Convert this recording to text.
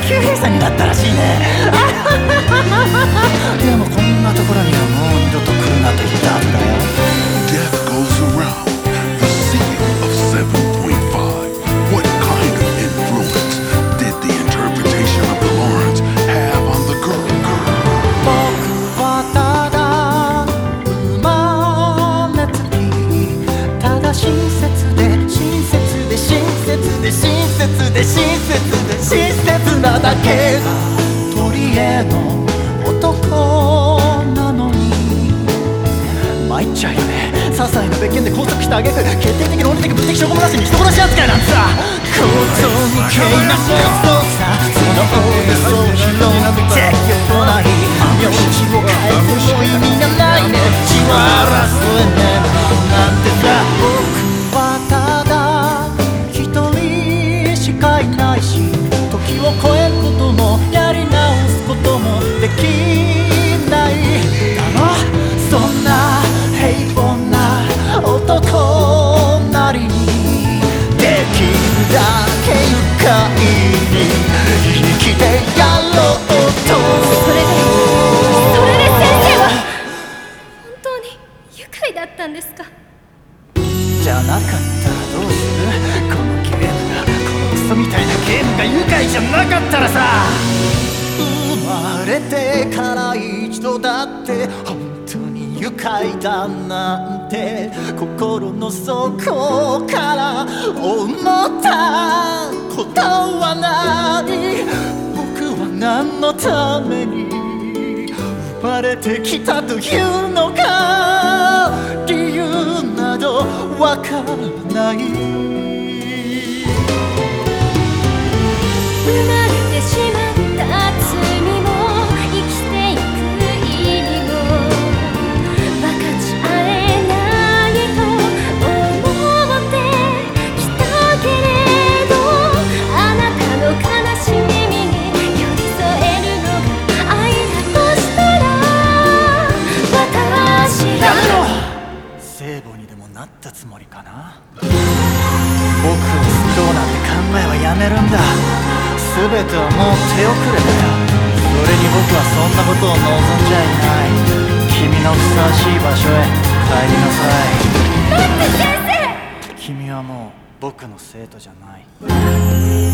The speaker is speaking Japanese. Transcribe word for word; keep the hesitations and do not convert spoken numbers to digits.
級閉鎖になったらしいね。でもこんなところにはもう二度と来るなと言ったはずだよ。 Death goes around the sea of seven point five. What kind of influence did the interpretation of the Lawrence have on the girl? 僕はただ生まれつきただ親切で親切で親切で親切で親切で親切なだけ取り柄の男なのに参っちゃうよね。些細な別件で拘束した挙句決定的論理的物的証拠もなしに人殺し扱いなんてさ、構造無形な妄想さ、その大嘘を拾う結局ない名字を変えても意味がないね。血は争えねえなんてさ、僕はただ一人しかいないし、時を超えることもやり直すこともできないだろ。そんな平凡な男なりにできるだけ愉快に生きてやろうと。 それでそれで先生は本当に愉快だったんですか？ じゃなかったらどうする？このゲームが、このクソみたいなゲームが愉快じゃなかったらさ。生まれてから一度だって本当に愉快だなんて心の底から思ったことはない。僕は何のために生まれてきたというのか、理由などわからない。 生まれてしまった罪も生きていく意味も分かち合えないと思ってきたけれど、あなたの悲しみに寄り添えるのが愛だとしたら、私がやめろ！聖母にでもなったつもりかな。僕を救おうなんて考えはやめるんだ。全てはもう手遅れだよ。それに僕はそんなことを望んじゃいない。君のふさわしい場所へ帰りなさい。 待って先生！ 君はもう僕の生徒じゃない。